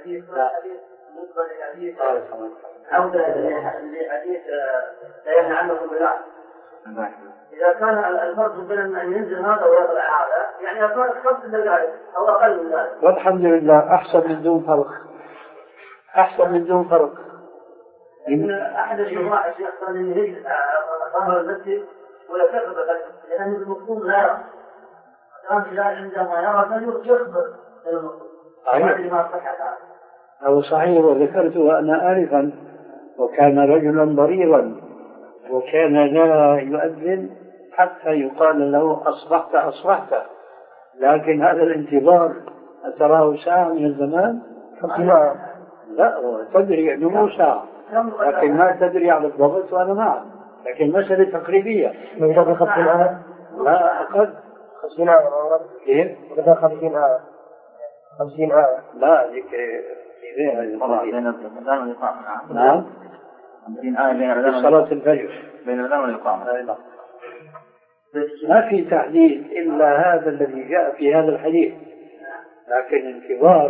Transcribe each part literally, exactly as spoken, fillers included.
حديث حديث بالنسبة لحديث عودة لحديث لا يمنع عنه بالله. إذا كان الفرق بين أن ينزل هذا ويطلع هذا يعني الفرق خمس دقائق أو أقل من ذلك. والحمد لله أحسن من دون فرق. أحسن من دون فرق. إن أحد الجماعة يختار أن يجلس ظهر المسجد ولا يخبر لأن المفهوم لا يرى. كان عندما يرى يخبر المفهوم. هذا صحيح وذكرت أنا آنفا وكان رجلا ضريرا وكان لا يؤذن حتى يقال له أصبحت أصبحت لكن هذا الانتظار أتراه ساعة من الزمان لا تدري أنه مو ساعة لكن ما تدري على الضبط وأنا معه لكن مسألة تقريبية لا أقل خمسين آية كيف؟ بدها خمسين آية خمسين آية لا ذيك بين الأذان والإقامة. نعم خمسين آية بين الأذان صلاة الفجر بين الأذان والإقامة. ما في تحديد إلا هذا الذي جاء في هذا الحديث لكن انتظار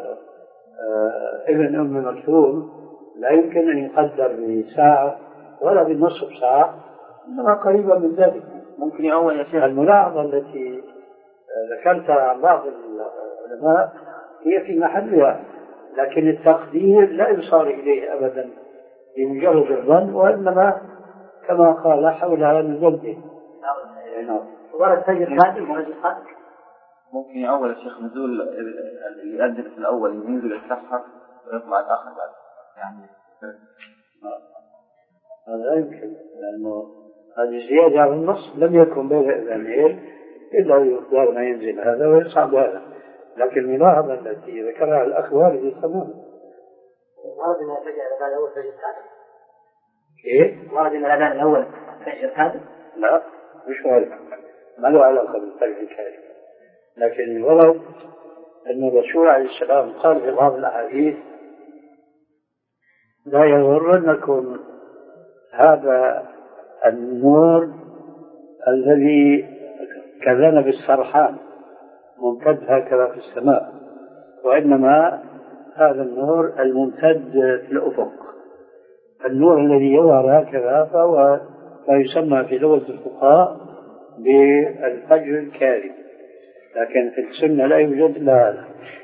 ابن أم مكتوم لا يمكن أن يقدر بساعة ولا بنصف ساعة إنما قريبا من ذلك. ممكن أول يا شيخ الملاحظة التي ذكرتها عن بعض العلماء هي في محلها لكن التقدير لا يصار إليه أبدا بمجرد الظن وإنما كما قال حولها من ظنه. ورد فجر خادم ورد خادم ممكن أول الشيخ نزول اللي يؤذن في الأول ينزل يتسحر ويطلع الآخر بعد يعني هذا يمكن لأنه هذه زيادة على النص لم يكن بين الأذانين إلا يقدر ما ينزل هذا ويصعد هذا لكن الملاحظة التي ذكرها الأخ والدي تماما. ورد من الفجر الأذان الأول فجر خادم. إيه؟ ورد من الأذان الأول فجر خادم. لا مش وارد ما له علاقة بالفجر الكاذب لكن الورد أن الرسول عليه السلام قال في بعض الأحاديث لا يغرنكم هذا النور الذي كذنب السرحان ممتد هكذا في السماء وإنما هذا النور الممتد في الأفق النور الذي يظهر هكذا فهو ما يسمى في لغة الفقهاء بالفجر الكاذب لكن في السنة لا يوجد إلا هذا.